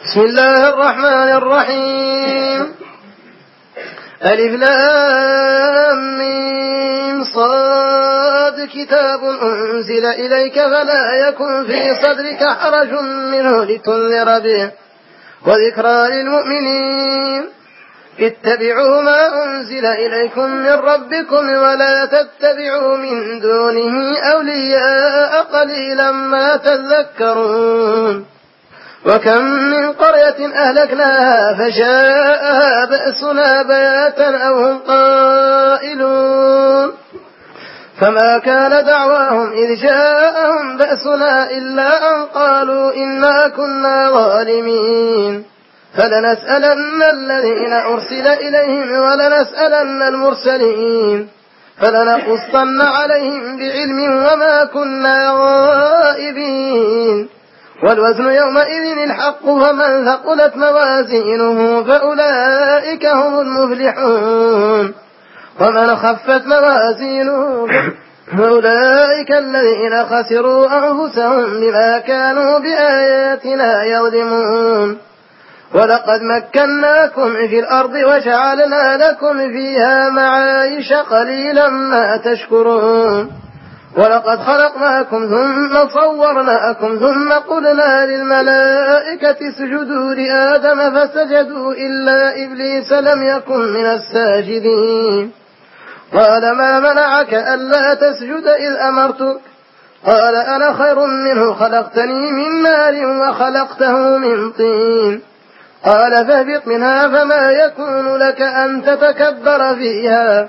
بسم الله الرحمن الرحيم. ألف لام ميم صاد كتاب أنزل إليك فلا يكن في صدرك حرج منه لتنذر به وذكرى للمؤمنين. اتبعوا ما أنزل إليكم من ربكم ولا تتبعوا من دونه أولياء قليلا ما تذكرون. وكم من قرية أهلكناها فجاءها بأسنا بياتا أو هم قائلون فما كان دعواهم إذ جاءهم بأسنا إلا أن قالوا إنا كنا ظالمين. فلنسألن الذين أرسل إليهم ولنسألن المرسلين فلنقصن عليهم بعلم وما كنا غائبين. والوزن يومئذ الحق فمن ثقلت موازينه فأولئك هم المفلحون ومن خفت موازينه فأولئك الذين خسروا أنفسهم بما كانوا بآياتنا يظلمون. ولقد مكناكم في الأرض وجعلنا لكم فيها معايش قليلا ما تشكرون. ولقد خلقناكم ثم صورناكم ثم قلنا للملائكة اسجدوا لآدم فسجدوا إلا إبليس لم يكن من الساجدين. قال ما منعك ألا تسجد إذ أمرتك؟ قال أنا خير منه خلقتني من نار وخلقته من طين. قال فاهبط منها فما يكون لك أن تتكبر فيها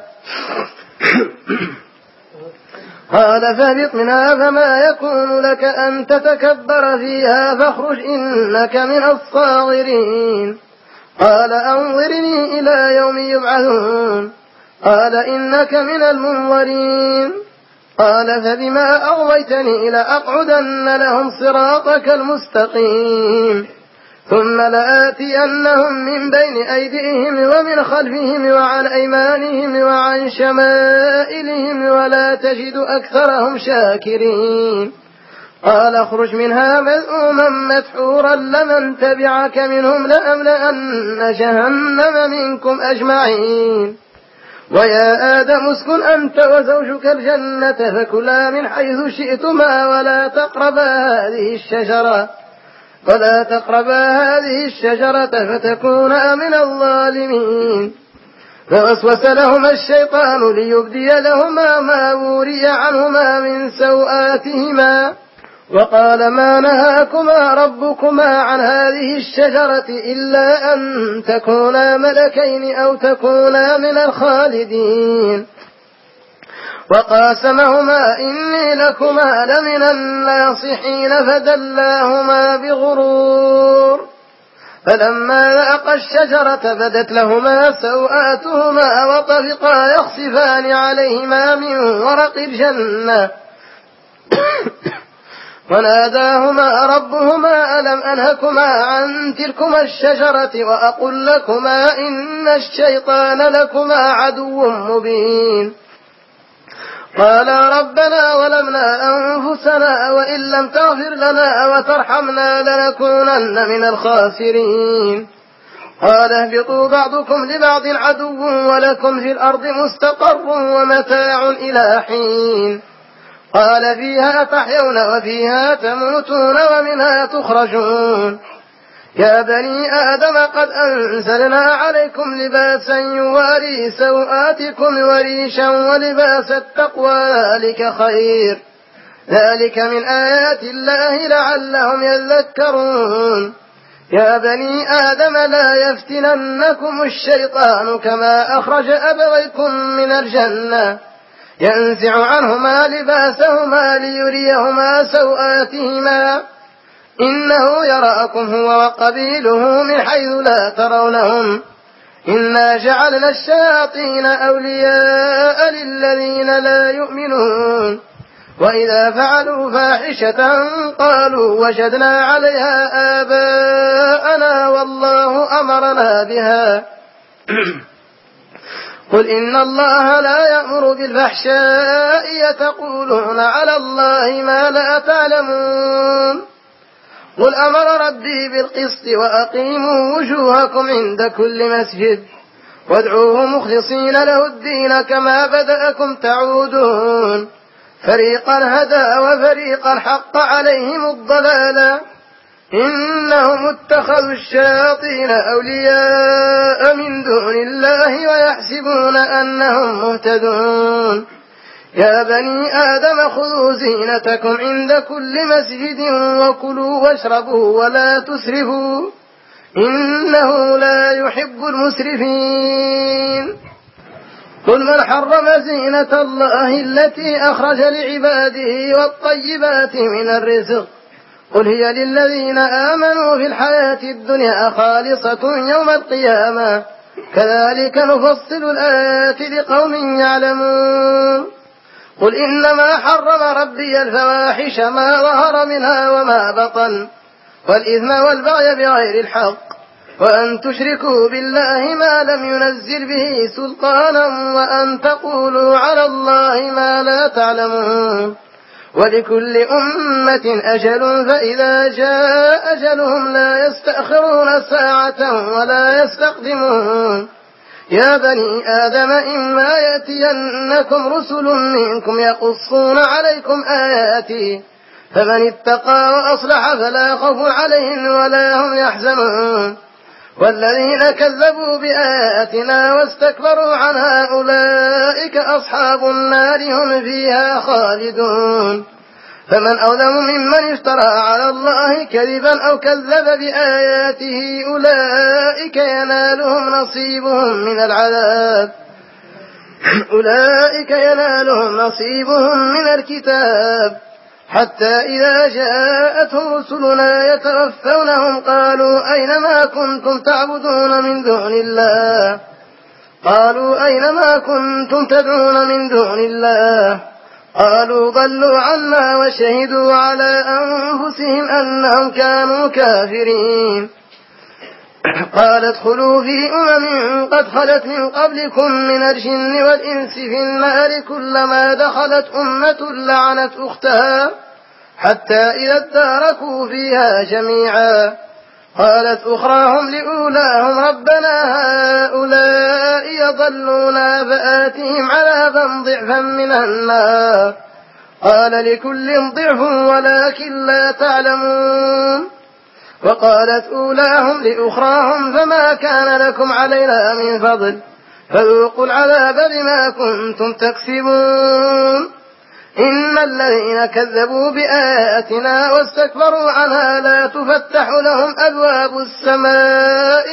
فاخرج إنك من الصاغرين. قال أنظرني إلى يوم يبعثون. قال إنك من المنظرين. قال فبما أغويتني لأقعدن لهم صراطك المستقيم ثم لآتينهم من بين أيديهم ومن خلفهم وعن أيمانهم وعن شمائلهم ولا تجد أكثرهم شاكرين. قال اخرج منها مذءوما مدحورا لمن تبعك منهم لأملأن جهنم منكم أجمعين. ويا آدم اسكن أنت وزوجك الجنة فكلا من حيث شئتما ولا تقربا هذه الشجرة فتكونا من الظالمين. فوسوس لهما الشيطان ليبدي لهما ما وري عنهما من سوآتهما وقال ما نهاكما ربكما عن هذه الشجرة إلا أن تكونا ملكين أو تكونا من الخالدين. وقاسمهما إني لكما لمن الناصحين فدلاهما بغرور. فلما ذاقا الشجرة بدت لهما سوآتهما وطفقا يخصفان عليهما من ورق الجنة وناداهما ربهما ألم أنهكما عن تلكما الشجرة وأقل لكما إن الشيطان لكما عدو مبين. قالا ربنا ظلمنا أنفسنا وإن لم تغفر لنا وترحمنا لنكونن من الخاسرين. قال اهبطوا بعضكم لبعض عدو ولكم في الأرض مستقر ومتاع إلى حين. قال فيها تحيون وفيها تموتون ومنها تخرجون. يا بني آدم قد أنزلنا عليكم لباسا يواري سوآتكم وريشا ولباس التقوى ذلك خير. ذلك من آيات الله لعلهم يذكرون. يا بني آدم لا يفتننكم الشيطان كما أخرج أبويكم من الجنة ينزع عنهما لباسهما ليريهما سوآتهما إنه يراكم هو وقبيله من حيث لا ترونهم. إنا جعلنا الشياطين أولياء للذين لا يؤمنون. وإذا فعلوا فاحشة قالوا وجدنا عليها آباءنا والله أمرنا بها. قل إن الله لا يأمر بالفحشاء يتقولون على الله ما لا تعلمون. قل أمر ربي بالقسط وأقيموا وجوهكم عند كل مسجد وادعوه مخلصين له الدين كما بدأكم تعودون فريقا هدى وفريقا حق عليهم الضلالة إنهم اتخذوا الشياطين أولياء من دون الله ويحسبون أنهم مهتدون يا بني آدم خذوا زينتكم عند كل مسجد وكلوا واشربوا ولا تسرفوا إنه لا يحب المسرفين قل من حرم زينة الله التي أخرج لعباده والطيبات من الرزق قل هي للذين آمنوا في الحياة الدنيا خالصة يوم القيامة كذلك نفصل الآيات لقوم يعلمون قل إنما حرم ربي الفواحش ما ظهر منها وما بطن والإثم والبغي بغير الحق وأن تشركوا بالله ما لم ينزل به سلطانا وأن تقولوا على الله ما لا تعلمون ولكل أمة أجل فإذا جاء أجلهم لا يستأخرون ساعة ولا يستقدمون يا بني آدم إما يأتينكم رسل منكم يقصون عليكم آياتي فمن اتقى وأصلح فلا خوف عليهم ولا هم يحزنون والذين كذبوا بآياتنا واستكبروا عنها أولئك أصحاب النار هم فيها خالدون فمن أظلم ممن افترى على الله كذبا أو كذب بآياته أولئك ينالهم نصيبهم من الكتاب حتى إذا جاءتهم رسلنا يتوفونهم قالوا أين ما كنتم تدعون من دون الله قالوا ضلوا عنا وشهدوا على أنفسهم أنهم كانوا كافرين قال ادخلوا في قد خلت من قبلكم من الجن والإنس في النار كلما دخلت أمة لعنت أختها حتى إذا اداركوا فيها جميعا قالت أخراهم لأولاهم ربنا هؤلاء يضلونا فآتهم عذابا ضعفا من النار قال لكل ضعف ولكن لا تعلمون وقالت أولاهم لأخراهم فما كان لكم علينا من فضل فذوقوا العذاب بما كنتم تكسبون إن الذين كذبوا بآياتنا واستكبروا عنها لا تفتح لهم أبواب السماء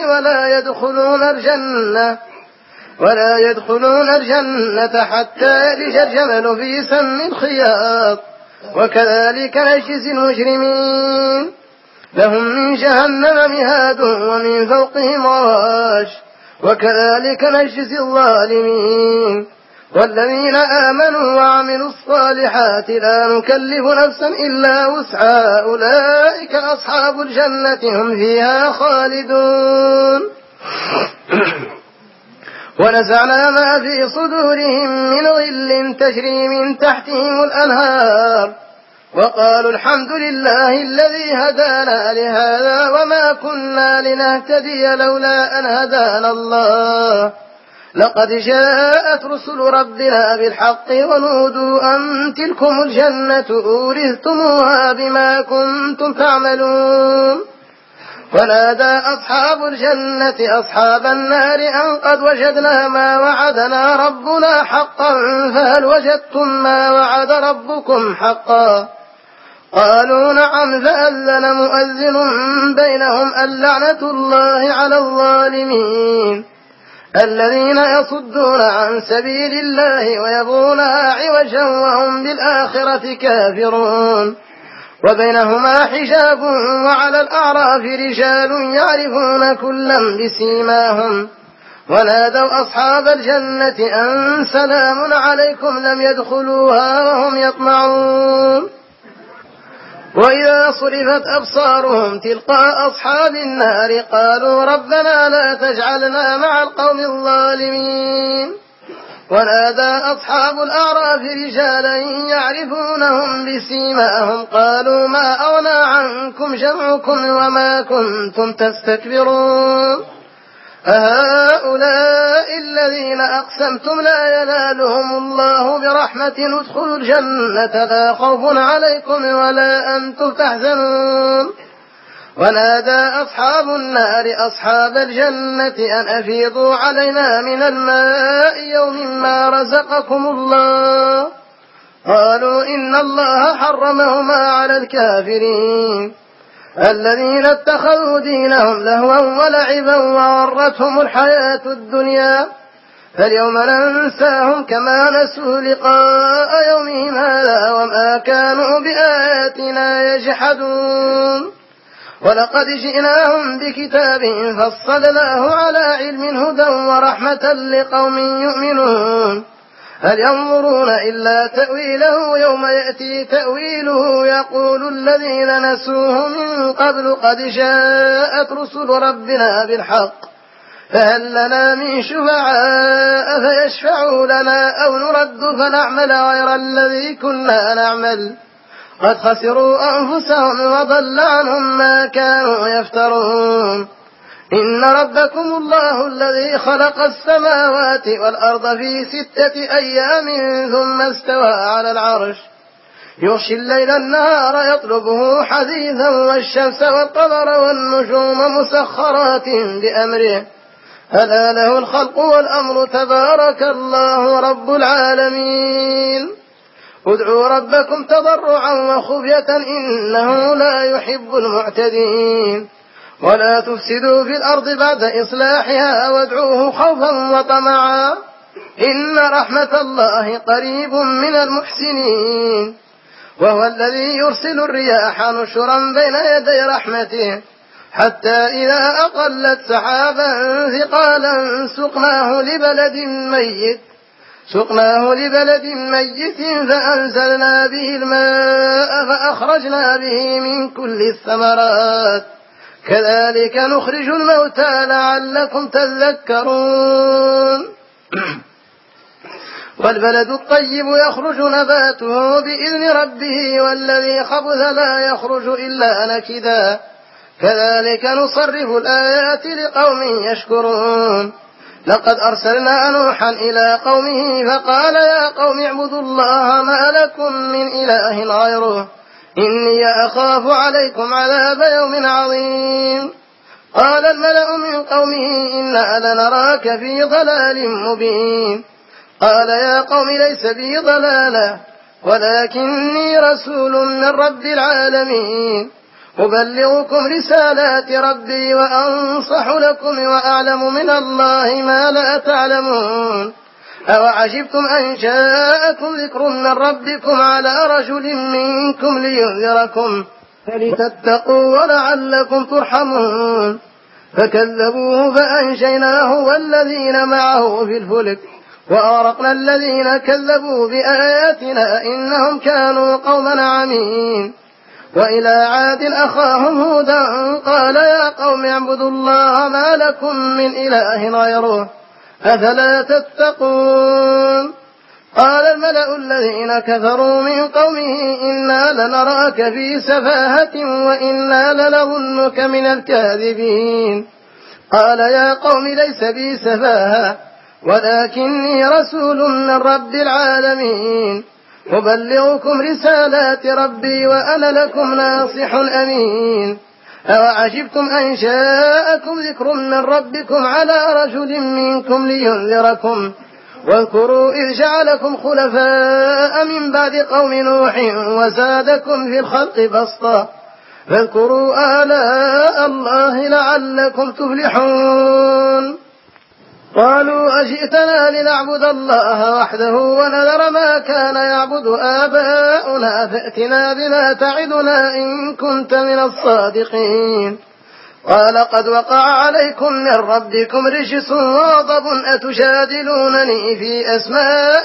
ولا يدخلون الجنة حتى يلج الجمل في سم الخياط وكذلك نجزي المجرمين لهم من جهنم مهاد ومن فوقهم غواش وكذلك نجزي الظالمين والذين آمنوا وعملوا الصالحات لا نكلف نفسا إلا وسعها أولئك أصحاب الجنة هم فيها خالدون ونزعنا ما في صدورهم من غل تجري من تحتهم الأنهار وقالوا الحمد لله الذي هدانا لهذا وما كنا لنهتدي لولا أن هدانا الله لقد جاءت رسل ربنا بالحق ونودوا أن تلكم الجنة أورثتموها بما كنتم تعملون ونادى أصحاب الجنة أصحاب النار أن قد وجدنا ما وعدنا ربنا حقا فهل وجدتم ما وعد ربكم حقا قالوا نعم فأذن مؤذن بينهم اللعنة الله على الظالمين الذين يصدون عن سبيل الله ويبغونها عوجا وهم بالآخرة كافرون وبينهما حجاب وعلى الأعراف رجال يعرفون كلا بسيماهم ونادوا أصحاب الجنة أن سلام عليكم لم يدخلوها وهم يطمعون وإذا صرفت أبصارهم تلقاء أصحاب النار قالوا ربنا لا تجعلنا مع القوم الظالمين ونادى أصحاب الأعراف رجالا يعرفونهم بسيماهم قالوا ما أغنى عنكم جمعكم وما كنتم تستكبرون أهؤلاء الذين أقسمتم لا ينالهم الله برحمة ادخلوا الجنة لا خوف عليكم ولا أنتم تحزنون ونادى أصحاب النار أصحاب الجنة أن أفيضوا علينا من الماء يوم ما رزقكم الله قالوا إن الله حرمهما على الكافرين الذين اتخذوا دينهم لهوا ولعبا وغرتهم الحياة الدنيا فاليوم ننساهم كما نسوا لقاء يومهم هذا وما كانوا بآياتنا يجحدون ولقد جئناهم بكتاب فصلناه على علم هدى ورحمة لقوم يؤمنون هل ينظرون إلا تأويله يوم يأتي تأويله يقول الذين نسوه من قبل قد جاءت رسل ربنا بالحق فهل لنا من شفعاء فيشفعوا لنا أو نرد فنعمل غير الذي كنا نعمل قد خسروا أنفسهم وضل عنهم ما كانوا يفترون إن ربكم الله الذي خلق السماوات والأرض في 6 أيام ثم استوى على العرش يغشي الليل النهار يطلبه حثيثا والشمس والقمر والنجوم مسخرات بأمره ألا له الخلق والأمر تبارك الله رب العالمين ادعوا ربكم تضرعا وخفية إنه لا يحب المعتدين ولا تفسدوا في الأرض بعد إصلاحها وادعوه خوفا وطمعا إن رحمة الله قريب من المحسنين وهو الذي يرسل الرياح نشرا بين يدي رحمته حتى إذا أقلت سحابا ثقالا سقناه لبلد ميت فأنزلنا به الماء فأخرجنا به من كل الثمرات كذلك نخرج الموتى لعلكم تذكرون والبلد الطيب يخرج نباته بإذن ربه والذي خبث لا يخرج إلا نكدا كذلك نصرف الآيات لقوم يشكرون لقد أرسلنا نوحا إلى قومه فقال يا قوم اعبدوا الله ما لكم من إله غيره إني أخاف عليكم عذاب يوم عظيم قال الملأ من قومه إنا لنراك في ضلال مبين قال يا قوم ليس بي ضلالة ولكني رسول من رب العالمين أبلغكم رسالات ربي وأنصح لكم وأعلم من الله ما لا تعلمون أوعجبتم أن جاءكم ذكر من ربكم على رجل منكم لينذركم فلتتقوا ولعلكم ترحمون فكذبوه فأنجيناه والذين معه في الفلك وأغرقنا الذين كذبوا بآياتنا إنهم كانوا قوما عمين وإلى عاد أخاهم هودا قال يا قوم اعبدوا الله ما لكم من إله غيره أفلا تتقون قال الملأ الذين كفروا من قومه إنا لنراك في سفاهة وإنا لنظنك من الكاذبين قال يا قوم ليس بي سفاهة ولكني رسول من رب العالمين أبلغكم رسالات ربي وأنا لكم ناصح أمين أوعجبتم أن جاءكم ذكر من ربكم على رجل منكم لينذركم واذكروا إذ جعلكم خلفاء من بعد قوم نوح وزادكم في الخلق بسطا فاذكروا آلاء الله لعلكم تفلحون قالوا أجئتنا لنعبد الله وحده ونذر ما كان يعبد آباؤنا فأتنا بما تعدنا إن كنت من الصادقين قال قد وقع عليكم من ربكم رجس وغضب أتجادلونني في أسماء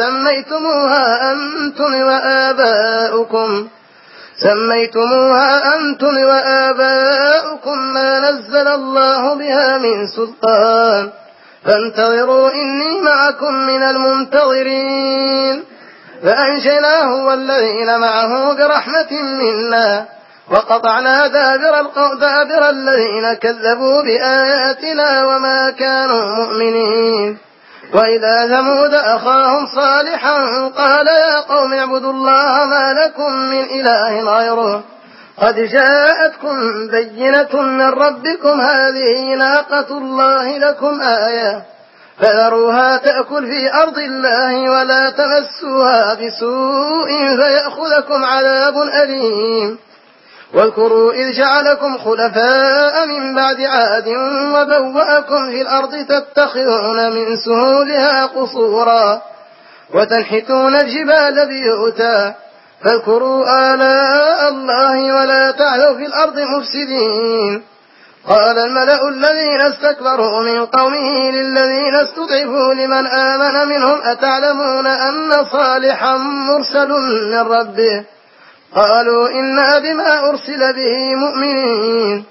سميتموها أنتم وآباؤكم ما نزل الله بها من سلطان فانتظروا إني معكم من المنتظرين. فأنجيناه والذين معه برحمة منا وقطعنا دابر الذين كذبوا بآياتنا وما كانوا مؤمنين. وإلى ثمود أخاهم صالحا قال يا قوم اعبدوا الله ما لكم من إله غيره قد جاءتكم بينة من ربكم هذه ناقة الله لكم آية فذروها تأكل في أرض الله ولا تمسوها بسوء فيأخذكم عذاب أليم. واذكروا إذ جعلكم خلفاء من بعد عاد وبوأكم في الأرض تتخذون من سهولها قصورا وتنحتون الجبال بيوتا فاذكروا آلاء الله ولا تعثوا في الأرض مفسدين. قال الملأ الذين استكبروا من قومه للذين استضعفوا لمن آمن منهم أتعلمون أن صالحا مرسل من ربه قالوا إنا بما أرسل به مؤمنين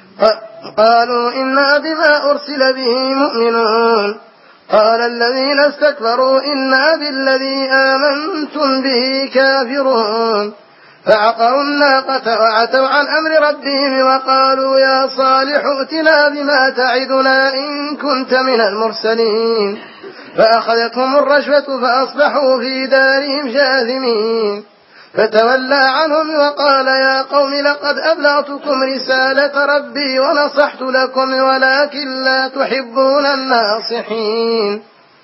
قال الذين استكبروا إنا بالذي آمنتم به كافرون. فعقروا الناقة وعتوا عن أمر ربهم وقالوا يا صالح ائتنا بما تعدنا إن كنت من المرسلين. فأخذتهم الرجفة فأصبحوا في دارهم جاثمين. فتولى عنهم وقال يا قوم لقد أبلغتكم رسالة ربي ونصحت لكم ولكن لا تحبون الناصحين.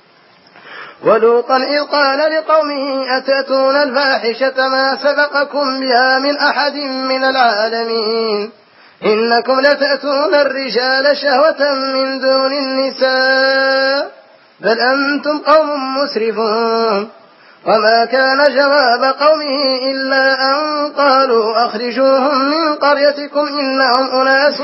ولوطا إذ قال لقومه أتأتون الفاحشة ما سبقكم بها من أحد من العالمين إنكم لتأتون الرجال شهوة من دون النساء بل أنتم قوم مسرفون. وما كان جواب قومه إلا أن قالوا أخرجوهم من قريتكم إنهم أناس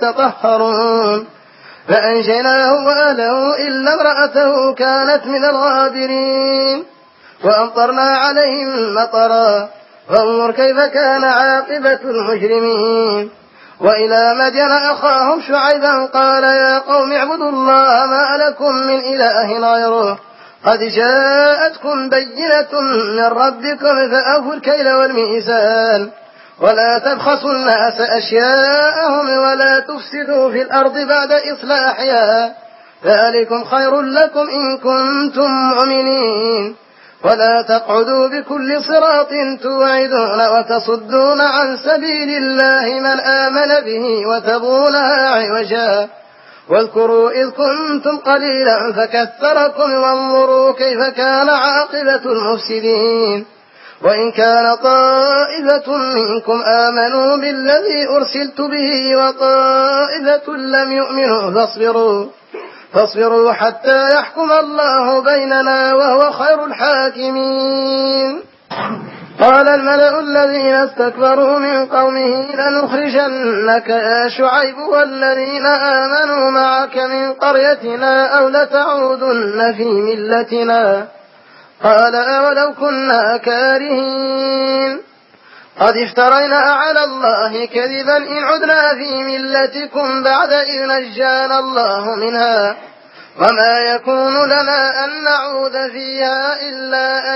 يتطهرون. فأنجيناه وأهله إلا امرأته كانت من الغابرين. وأمطرنا عليهم مطرا فانظر كيف كان عاقبة المجرمين. وإلى مدين أخاهم شعيبا قال يا قوم اعبدوا الله ما لكم من إله غيره قد جاءتكم بينة من ربكم فأوفوا الكيل والميزان ولا تبخسوا الناس أشياءهم ولا تفسدوا في الأرض بعد إصلاحها ذلكم خير لكم إن كنتم مؤمنين. ولا تقعدوا بكل صراط توعدون وتصدون عن سبيل الله من آمن به وتبغونها عوجا واذكروا إذ كنتم قليلا فكثركم وانظروا كيف كان عاقبة المفسدين. وإن كان طائفة منكم آمنوا بالذي أرسلت به وطائفة لم يؤمنوا فاصبروا حتى يحكم الله بيننا وهو خير الحاكمين. قال الملأ الذين استكبروا من قومه لنخرجنك يا شعيب والذين آمنوا معك من قريتنا أو لتعودن في ملتنا قال أولو كنا كارهين قد افترينا على الله كذبا إن عدنا في ملتكم بعد إذ نجانا الله منها وما يكون لنا أن نعود فيها إلا أن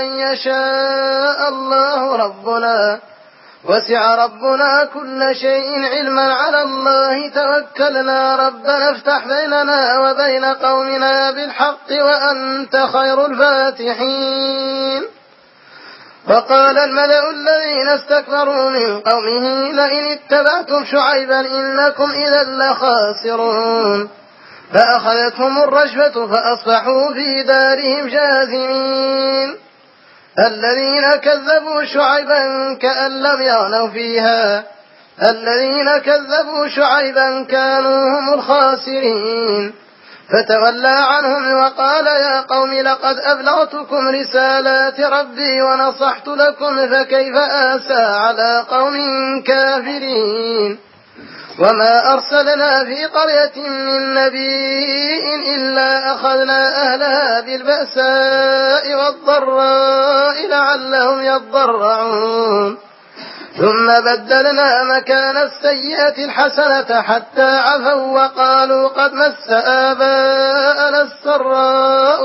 يشاء الله ربنا وسع ربنا كل شيء علما على الله توكلنا ربنا افتح بيننا وبين قومنا بالحق وأنت خير الفاتحين. وقال الملأ الذين استكبروا من قومه لئن اتبعتم شعيبا إنكم إذا لخاسرون. فأخذتهم الرجفة فأصبحوا في دارهم جاثمين. الذين كذبوا شعيبا كأن لم يغنوا فيها الذين كذبوا شعيبا كانوا هم الخاسرين. فتولى عنهم وقال يا قوم لقد أبلغتكم رسالات ربي ونصحت لكم فكيف آسى على قوم كافرين. وما أرسلنا في قرية من نبي إلا أخذنا أهلها بالبأساء والضراء لعلهم يضرعون ثم بدلنا مكان السيئة الحسنة حتى عفوا وقالوا قد مس آباءنا السراء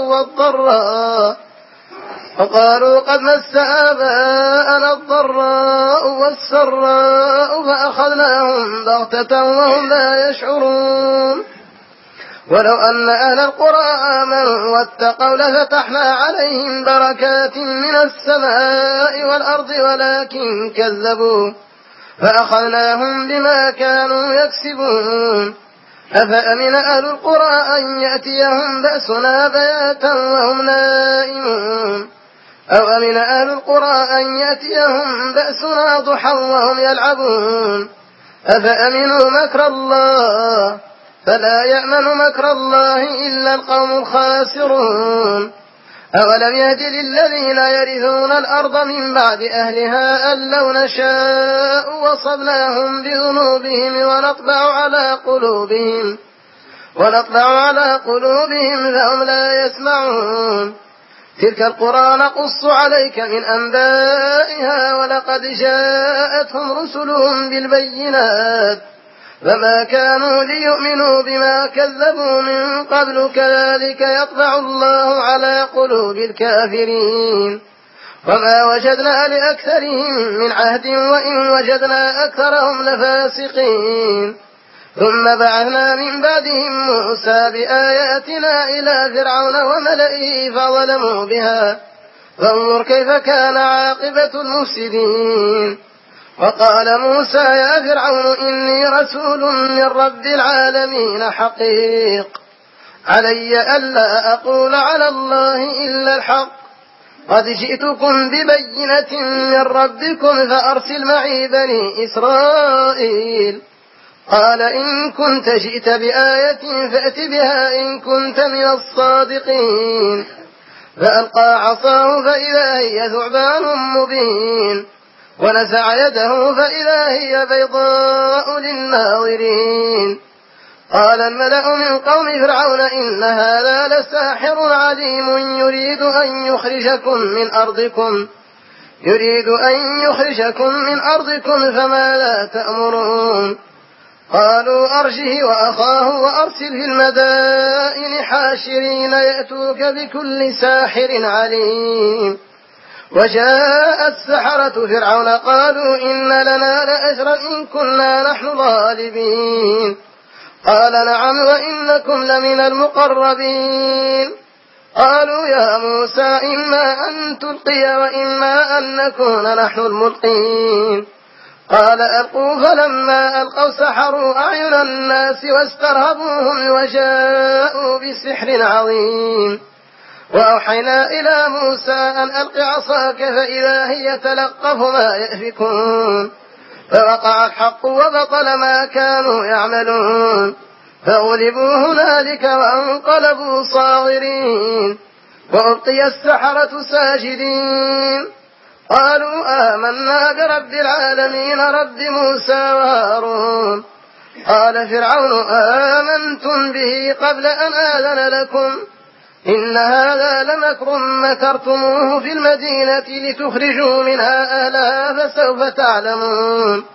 والسراء فأخذناهم بغتة وهم لا يشعرون. ولو أن أهل القرى آمنوا واتقوا لفتحنا عليهم بركات من السماء والأرض ولكن كذبوا فأخذناهم بما كانوا يكسبون. أفأمن أهل القرى أن يأتيهم بأسنا بياتا وهم نائمون أو أمن أهل القرى أن يأتيهم بأسنا ضحى وهم يلعبون. أفأمنوا مكر الله فلا يأمن مكر الله إلا القوم الخاسرون. أولم يهد للذين يرثون الأرض من بعد أهلها أن لو نشاء وصبناهم بذنوبهم ونطبع على قلوبهم فهم لا يسمعون. تلك القرى نقص عليك من أنبائها ولقد جاءتهم رسلهم بالبينات فما كانوا ليؤمنوا بما كذبوا من قبل كذلك يطبع الله على قلوب الكافرين. وما وجدنا لأكثرهم من عهد وإن وجدنا أكثرهم لفاسقين. ثم بعثنا من بعدهم موسى بآياتنا إلى فرعون وملئه فظلموا بها فانظر كيف كان عاقبة المفسدين. وقال موسى يا فرعون إني رسول من رب العالمين حقيق علي ألا أقول على الله إلا الحق قد جئتكم ببينة من ربكم فأرسل معي بني إسرائيل. قال إن كنت جئت بآية فأت بها إن كنت من الصادقين. فألقى عصاه فإذا هي ثعبان مبين ونزع يده فإذا هي بيضاء للناظرين. قال الملأ من قوم فرعون إن هذا لساحر عليم يريد أن يخرجكم من أرضكم فماذا تأمرون. قالوا أرجه وأخاه وأرسل في المدائن حاشرين يأتوك بكل ساحر عليم. وجاء السحرة فرعون قالوا إن لنا لأجرا إن كنا نحن الغالبين. قال نعم وإنكم لمن المقربين. قالوا يا موسى إما أن تلقي وإما أن نكون نحن الملقين. قال ألقوا فلما ألقوا سحروا أعين الناس واسترهبوهم وجاءوا بسحر عظيم. وأوحينا إلى موسى أن ألق عصاك فإذا هي تلقف ما يأفكون. فوقع الحق وبطل ما كانوا يعملون فغلبوا هنالك وانقلبوا صاغرين وألقي السحرة ساجدين. قالوا آمنا برب العالمين رب موسى وهارون. قال فرعون آمنتم به قبل أن آذن لكم إن هذا لمكر مكرتموه في المدينة لتخرجوا منها أهلها فسوف تعلمون.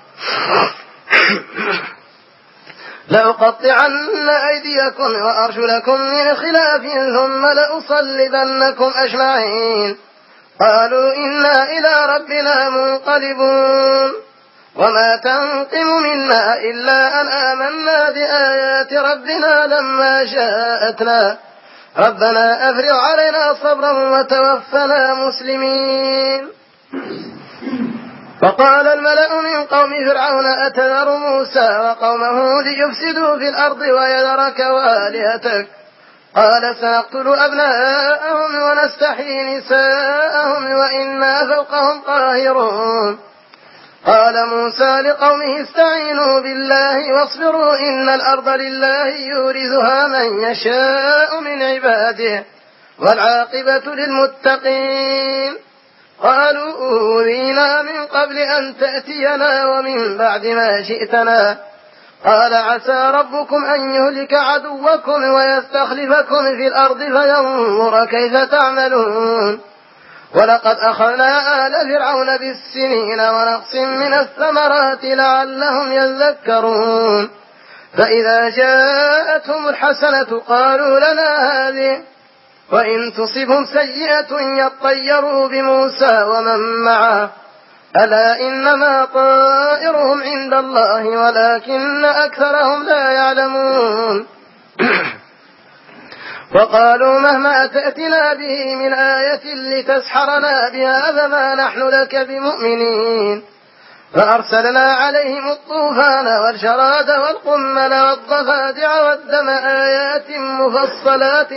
لأقطعن أيديكم وأرجلكم من خلاف ثم لأصلبنكم أجمعين. قالوا إنا إلى ربنا منقلبون. وما تنقم منا إلا أن آمنا بآيات ربنا لما جاءتنا ربنا أفرغ علينا صبرا وتوفنا مسلمين. فقال الملأ من قوم فرعون أتذر موسى وقومه ليفسدوا في الأرض ويذرك وآلهتك قال سنقتل أبناءهم ونستحيي نساءهم وإنا فوقهم قاهرون. قال موسى لقومه استعينوا بالله واصبروا إن الأرض لله يورثها من يشاء من عباده والعاقبة للمتقين. قالوا أوذينا من قبل أن تأتينا ومن بعد ما جئتنا. قال عسى ربكم أن يهلك عدوكم ويستخلفكم في الأرض فينظر كيف تعملون. ولقد أخذنا آل فرعون بالسنين ونقص من الثمرات لعلهم يذكرون فإذا جاءتهم الحسنة قالوا لنا هذه وإن تصبهم سيئة يطيروا بموسى ومن معه ألا إنما طائرهم عند الله ولكن أكثرهم لا يعلمون وقالوا مهما تأتنا به من آية لتسحرنا بها فما نحن لك بمؤمنين فأرسلنا عليهم الطوفان والجراد والقمل والضفادع والدم آيات مفصلات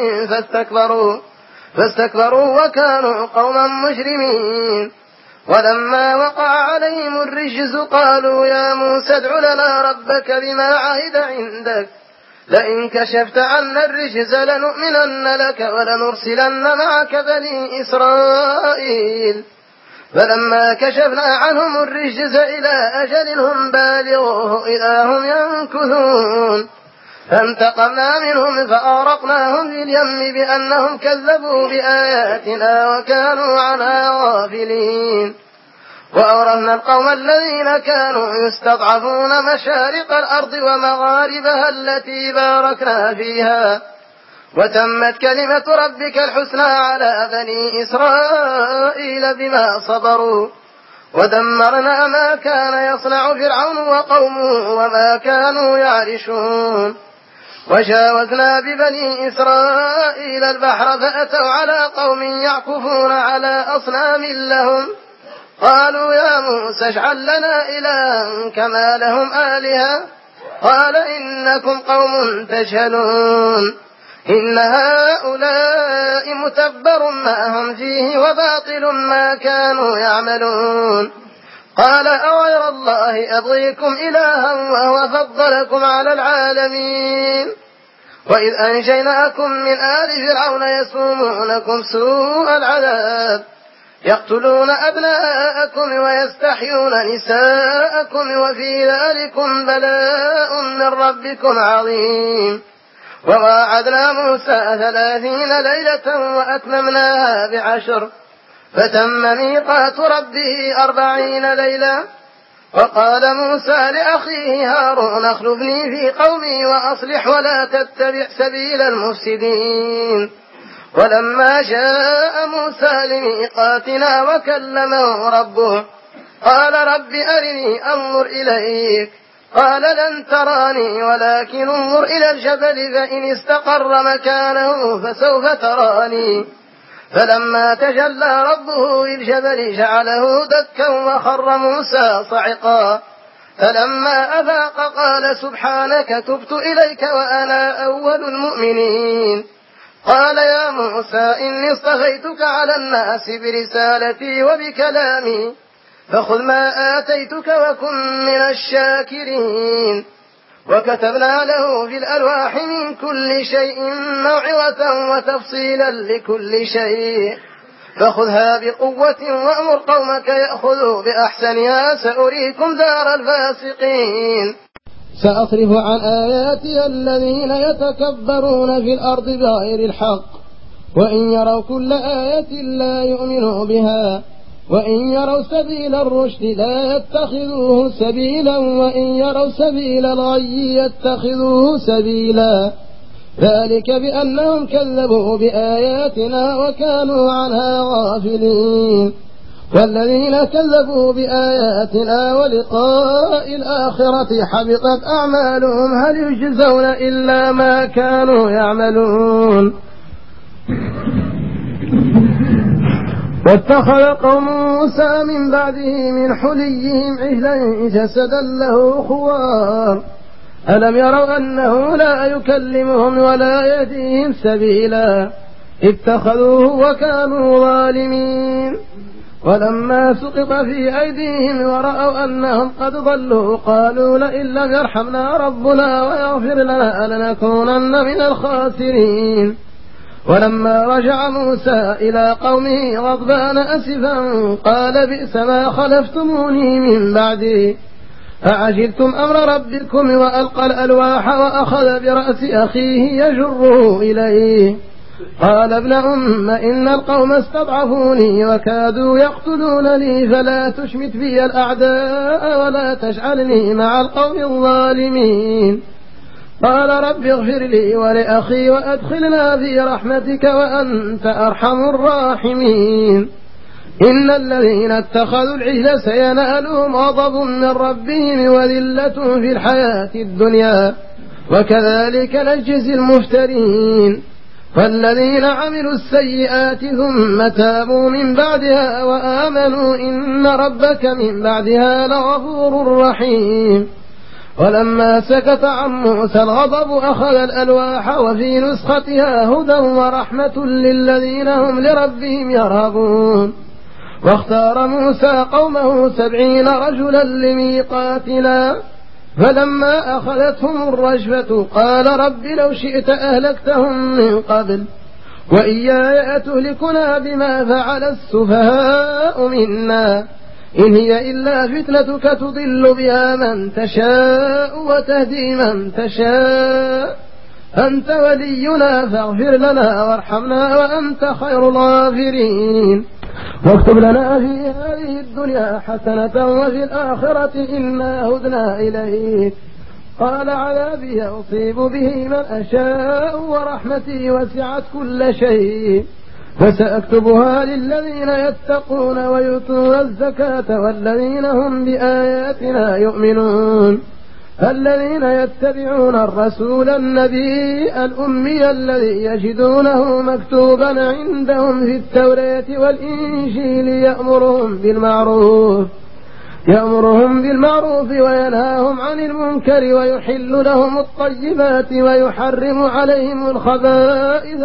فاستكبروا وكانوا قوما مجرمين ولما وقع عليهم الرجز قالوا يا موسى ادع لنا ربك بما عهد عندك لئن كشفت عنا الرجز لنؤمنن لك ولنرسلن معك بني إسرائيل فلما كشفنا عنهم الرجز إلى أجل هم بالغوه إذا هم ينكثون فانتقمنا منهم فأغرقناهم في اليم بأنهم كذبوا بآياتنا وكانوا عنها غافلين وأورثنا القوم الذين كانوا يستضعفون مشارق الأرض ومغاربها التي باركنا فيها وتمت كلمة ربك الحسنى على بني إسرائيل بما صبروا ودمرنا ما كان يصنع فرعون وقومه وما كانوا يعرشون وجاوزنا ببني إسرائيل البحر فأتوا على قوم يعكفون على أصنام لهم قالوا يا موسى اجعل لنا إلها كما لهم آلهة قال إنكم قوم تجهلون إن هؤلاء متبر ما هم فيه وباطل ما كانوا يعملون قال أغير الله أبغيكم إلها وهو فضلكم على العالمين وإذ أنجيناكم من آل فرعون يسومونكم سوء العذاب يقتلون أبناءكم ويستحيون نساءكم وفي ذلكم بلاء من ربكم عظيم وواعدنا موسى 30 ليلة وأتممناها ب10 فتم ميقات ربه 40 ليلة وقال موسى لأخيه هارون اخلفني في قومي وأصلح ولا تتبع سبيل المفسدين ولما جاء موسى لميقاتنا وكلمه ربه قال رب أرني أنظر إليك قال لن تراني ولكن انظر إلى الجبل فإن استقر مكانه فسوف تراني فلما تجلى ربه للجبل جعله دكا وخر موسى صعقا فلما أفاق قال سبحانك تبت إليك وأنا أول المؤمنين قال يا موسى إني اصطفيتك على الناس برسالتي وبكلامي فخذ ما آتيتك وكن من الشاكرين وكتبنا له في الألواح من كل شيء موعظة وتفصيلا لكل شيء فخذها بقوة وأمر قومك يأخذوا بأحسنها سأريكم دار الفاسقين سأصرف عن آياتي الذين يتكبرون في الأرض بغير الحق وإن يروا كل آية لا يؤمنوا بها وإن يروا سبيل الرشد لا يتخذوه سبيلا وإن يروا سبيل الغي يتخذوه سبيلا ذلك بأنهم كذبوا بآياتنا وكانوا عنها غافلين والذين كذبوا بآياتنا ولقاء الآخرة حبطت أعمالهم هل يجزون إلا ما كانوا يعملون واتخذ قوم موسى من بعده من حليهم عجلا جسدا له خوار ألم يروا أنه لا يكلمهم ولا يهديهم سبيلا اتخذوه وكانوا ظالمين ولما سقط في أيديهم ورأوا أنهم قد ضلوا قالوا لئن لم يرحمنا ربنا ويغفر لنا لنكونن من الخاسرين ولما رجع موسى إلى قومه غضبان أسفا قال بئس ما خلفتموني من بعدي أعجلتم أمر ربكم وألقى الألواح وأخذ برأس أخيه يجره إليه قال ابن إن القوم استضعفوني وكادوا يقتلونني فلا تشمت بي الأعداء ولا تجعلني مع القوم الظالمين. قال رب اغفر لي ولأخي وأدخلنا في رحمتك وأنت أرحم الراحمين. إن الذين اتخذوا العجل سينالهم غضب من ربهم وذلة في الحياة الدنيا وكذلك نجزي المفترين. والذين عملوا السيئات ثم تابوا من بعدها وآمنوا إن ربك من بعدها لغفور رحيم. ولما سكت عن موسى الغضب أخذ الألواح وفي نسختها هدى ورحمة للذين هم لربهم يرهبون. واختار موسى قومه 70 رجلا لميقاتنا فلما أخذتهم الرجفة قال رب لو شئت أهلكتهم من قبل وإياي أتهلكنا بما فعل السفهاء منا إن هي إلا فتنتك تضل بها من تشاء وتهدي من تشاء أنت ولينا فاغفر لنا وارحمنا وأنت خير الغافرين. واكتب لنا في هذه الدنيا حسنة وفي الآخرة إنا هدنا إليك. قال عذابي أصيب به من أشاء ورحمتي وسعت كل شيء وسأكتبها للذين يتقون ويؤتون الزكاة والذين هم بآياتنا يؤمنون. الذين يتبعون الرسول النبي الأمي الذي يجدونه مكتوبا عندهم في التوراة والإنجيل يأمرهم بالمعروف وينهاهم عن المنكر ويحل لهم الطيبات ويحرم عليهم الخبائث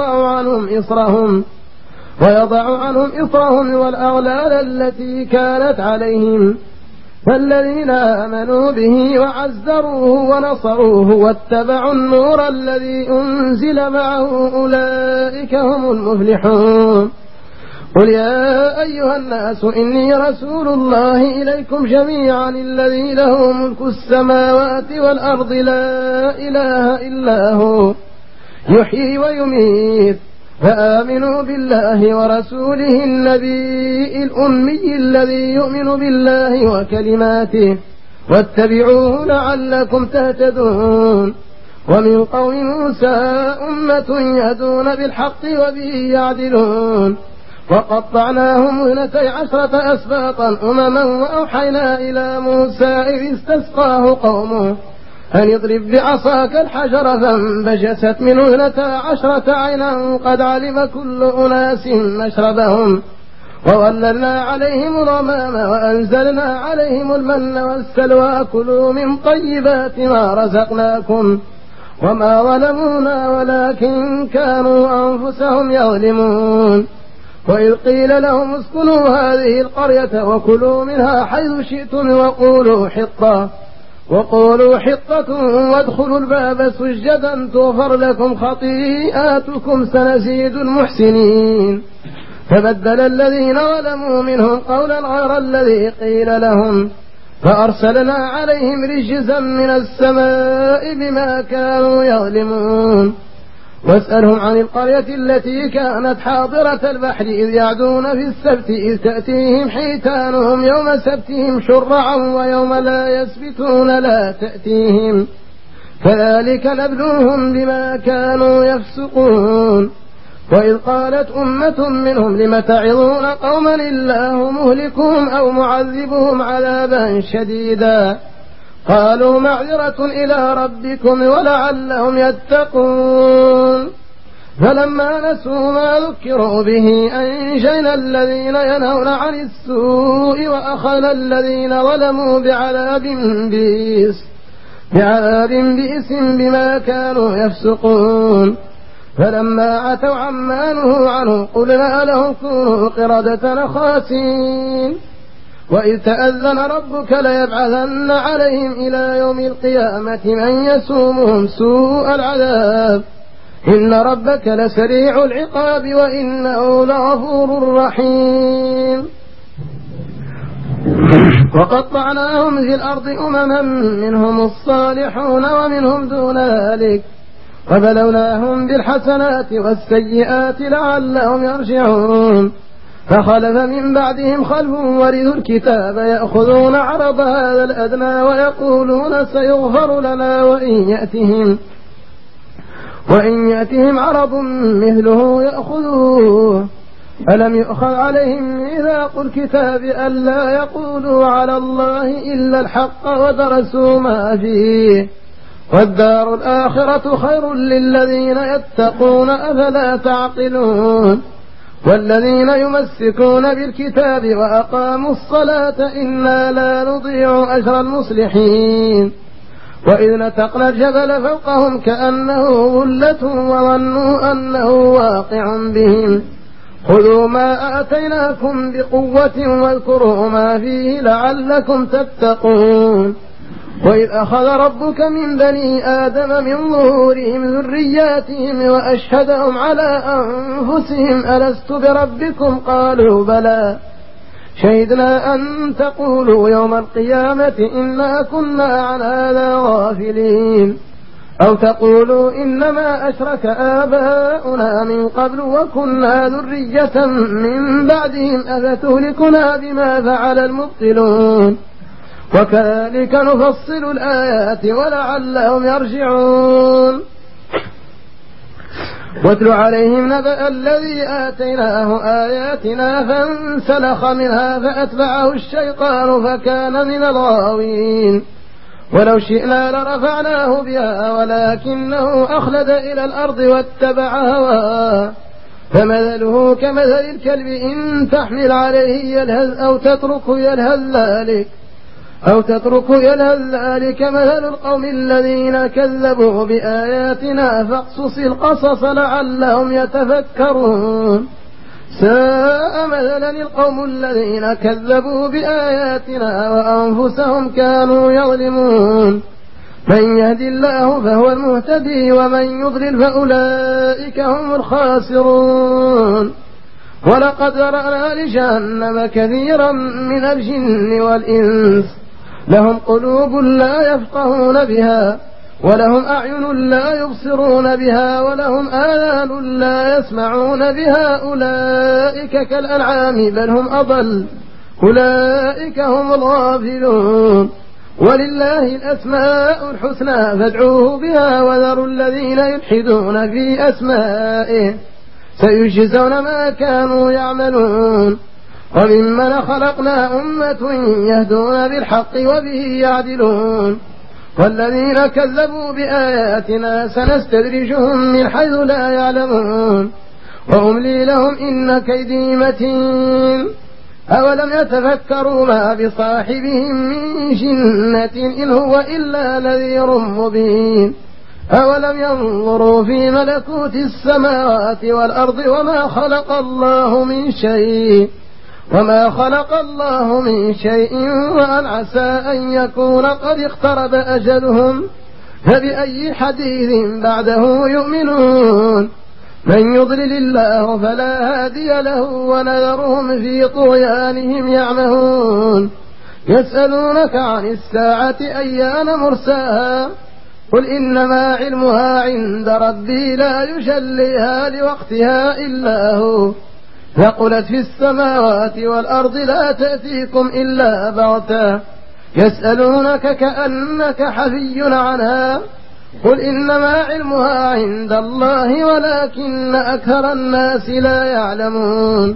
ويضع عنهم إصرهم والأغلال التي كانت عليهم. فالذين آمنوا به وعزروه ونصروه واتبعوا النور الذي أنزل معه أولئك هم المفلحون. قل يا أيها الناس إني رسول الله إليكم جميعا الذي له ملك السماوات والأرض لا إله إلا هو يحيي ويميت. فآمنوا بالله ورسوله النبي الأمي الذي يؤمن بالله وكلماته واتبعوه لعلكم تهتدون. ومن قوم موسى أمة يهدون بالحق وبه يعدلون. وقطعناهم 12 أسباطا أمما وأوحينا إلى موسى إذ استسقاه قومه أن اضرب بعصاك الحجر فانبجست منه 12 عينا قد علم كل أناس مشربهم وظللنا عليهم الغمام وأنزلنا عليهم المن والسلوى كلوا من طيبات ما رزقناكم وما ظلمونا ولكن كانوا أنفسهم يظلمون. وإذ قيل لهم اسكنوا هذه القرية وكلوا منها حيث شئتم وقولوا حطة وادخلوا الباب سجدا تغفر لكم خطيئاتكم سنزيد المحسنين. فبدل الذين ظلموا منهم قولا غير الذي قيل لهم فأرسلنا عليهم رجزا من السماء بما كانوا يظلمون. واسألهم عن القرية التي كانت حاضرة البحر إذ يعدون في السبت إذ تأتيهم حيتانهم يوم سبتهم شرعا ويوم لا يسبتون لا تأتيهم كذلك نبلوهم بما كانوا يفسقون. وإذ قالت أمة منهم لم تعظون قوما الله مهلكهم أو معذبهم عذابا شديدا قالوا معذرة إلى ربكم ولعلهم يتقون. فلما نسوا ما ذكروا به أنجينا الذين ينهون عن السوء وأخذنا الذين ظلموا بعذاب بئس بما كانوا يفسقون. فلما عتوا عما نهوا عنه قلنا لهم كونوا قردة خاسئين. وإذ تأذن ربك ليبعثن عليهم إلى يوم القيامة من يسومهم سوء العذاب إن ربك لسريع العقاب وإنه لغفور رحيم. وقطعناهم في الأرض أمما منهم الصالحون ومنهم دون ذلك وبلوناهم بالحسنات والسيئات لعلهم يرجعون فخلف من بعدهم خلف ورثوا الكتاب يأخذون عرض هذا الأدنى ويقولون سيغفر لنا وإن يأتهم عرض مثله يأخذوه ألم يؤخذ عليهم ميثاق الكتاب ألا يقولوا على الله إلا الحق ودرسوا ما فيه والدار الآخرة خير للذين يتقون أفلا تعقلون والذين يمسكون بالكتاب وأقاموا الصلاة إنا لا نضيع أجر المصلحين وإذ نتقنا الجبل فوقهم كأنه ظلة وظنوا أنه واقع بهم خذوا ما آتيناكم بقوة واذكروا ما فيه لعلكم تتقون وإذ أخذ ربك من بني آدم من ظهورهم ذرياتهم وأشهدهم على أنفسهم ألست بربكم قالوا بلى شهدنا أن تقولوا يوم القيامة إنا كنا عن هذا غافلين أو تقولوا إنما أشرك آباؤنا من قبل وكنا ذرية من بعدهم أفتهلكنا بما فعل المبطلون وكذلك نفصل الآيات ولعلهم يرجعون واتل عليهم نبأ الذي آتيناه آياتنا فانسلخ منها فأتبعه الشيطان فكان من الغاوين ولو شئنا لرفعناه بها ولكنه أخلد إلى الأرض واتبع هواه فمثله كمثل الكلب إن تحمل عليه يلهث أو تترك يلهث ذلك مثل القوم الذين كذبوا بآياتنا فاقصص القصص لعلهم يتفكرون ساء مثلا القوم الذين كذبوا بآياتنا وأنفسهم كانوا يظلمون من يهد الله فهو المهتدي ومن يضلل فأولئك هم الخاسرون ولقد ذرأنا لجهنم كثيرا من الجن والإنس لهم قلوب لا يفقهون بها ولهم أعين لا يبصرون بها ولهم آذان لا يسمعون بها أولئك كالأنعام بل هم أضل أولئك هم الغافلون ولله الأسماء الحسنى فادعوه بها وذروا الذين يلحدون في أسمائه سيجزون ما كانوا يعملون وممن خلقنا أمة يهدون بالحق وبه يعدلون والذين كذبوا بآياتنا سنستدرجهم من حيث لا يعلمون وأملي لهم إن كيدي متين أولم يتفكروا ما بصاحبهم من جنة إن هو إلا نذير مبين أولم ينظروا في ملكوت السماوات والأرض وما خلق الله من شيء وأن عسى أن يكون قد اقترب أجلهم فبأي حديث بعده يؤمنون من يضلل الله فلا هادي له ونذرهم في طغيانهم يعمهون يسألونك عن الساعة أيان مرساها قل إنما علمها عند ربي لا يجليها لوقتها إلا هو ثقلت في السماوات والأرض لا تأتيكم إلا بغتة يسألونك كأنك حفي عنها قل إنما علمها عند الله ولكن أكثر الناس لا يعلمون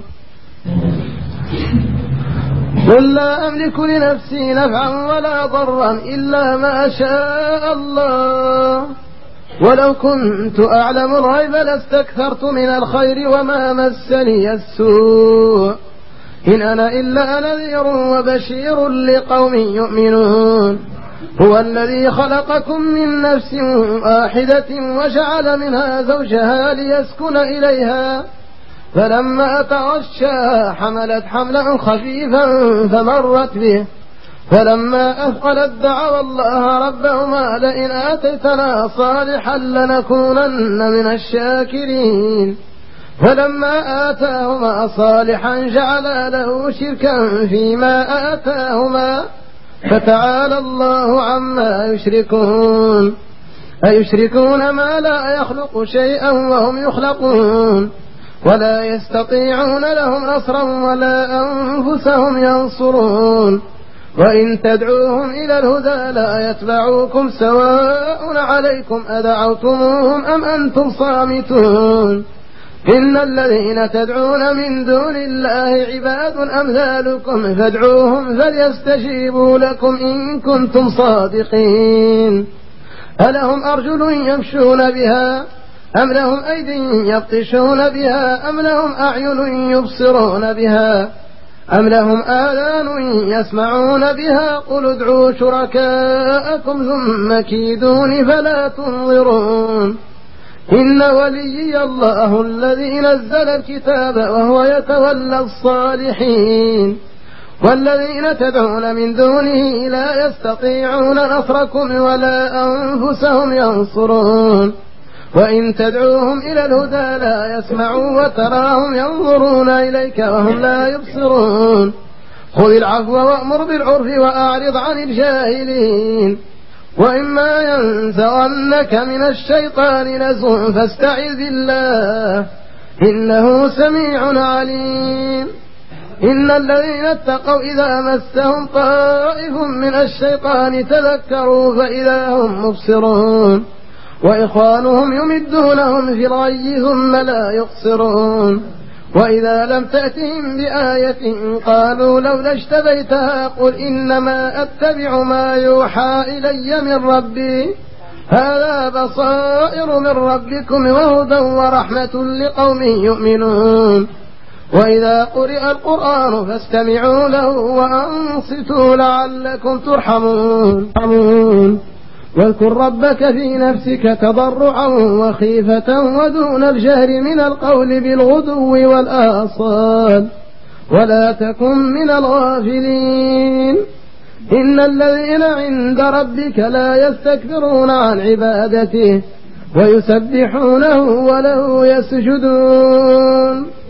قل لا أملك لنفسي نفعا ولا ضرا إلا ما شاء الله ولو كنت أعلم الغيب لاستكثرت من الخير وما مسني السوء إن أنا إلا نذير وبشير لقوم يؤمنون هو الذي خلقكم من نفس واحدة وجعل منها زوجها ليسكن إليها فلما تغشاها حملت حملا خفيفا فمرت به فلما أثقلت دعوا الله ربهما لئن آتيتنا صالحا لنكونن من الشاكرين فلما آتاهما صالحا جعلا له شركا فيما آتاهما فتعالى الله عما يشركون أيشركون ما لا يخلق شيئا وهم يخلقون ولا يستطيعون لهم نصرا ولا أنفسهم ينصرون وإن تدعوهم إلى الهدى لا يتبعوكم سواء عليكم أدعوتموهم أم أنتم صامتون إن الذين تدعون من دون الله عباد أمثالكم فادعوهم فليستجيبوا لكم إن كنتم صادقين ألهم أرجل يمشون بها أم لهم أيد يبطشون بها أم لهم أعين يبصرون بها أم لهم آذان يسمعون بها قل ادعوا شركاءكم ثم كيدون فلا تنظرون إن وليي الله الذي نزل الكتاب وهو يتولى الصالحين والذين تدعون من دونه لا يستطيعون نصركم ولا أنفسهم ينصرون وإن تدعوهم إلى الهدى لا يسمعوا وتراهم ينظرون إليك وهم لا يبصرون خذ العفو وأمر بالعرف وأعرض عن الجاهلين وإما ينزغنك من الشيطان نزغ فاستعذ بالله إنه سميع عليم إن الذين اتقوا إذا مسهم طائف من الشيطان تذكروا فإذا هم مبصرون وإخوانهم يمدونهم في الغي ثم لا يقصرون وإذا لم تأتهم بآية قالوا لولا اشتبيتها قل إنما أتبع ما يوحى إلي من ربي هذا بصائر من ربكم وهدى ورحمة لقوم يؤمنون وإذا قرئ القرآن فاستمعوا له وأنصتوا لعلكم ترحمون واذكر ربك في نفسك تضرعا وخيفة ودون الجهر من القول بالغدو والآصال ولا تكن من الغافلين إن الذين عند ربك لا يستكبرون عن عبادته ويسبحونه وله يسجدون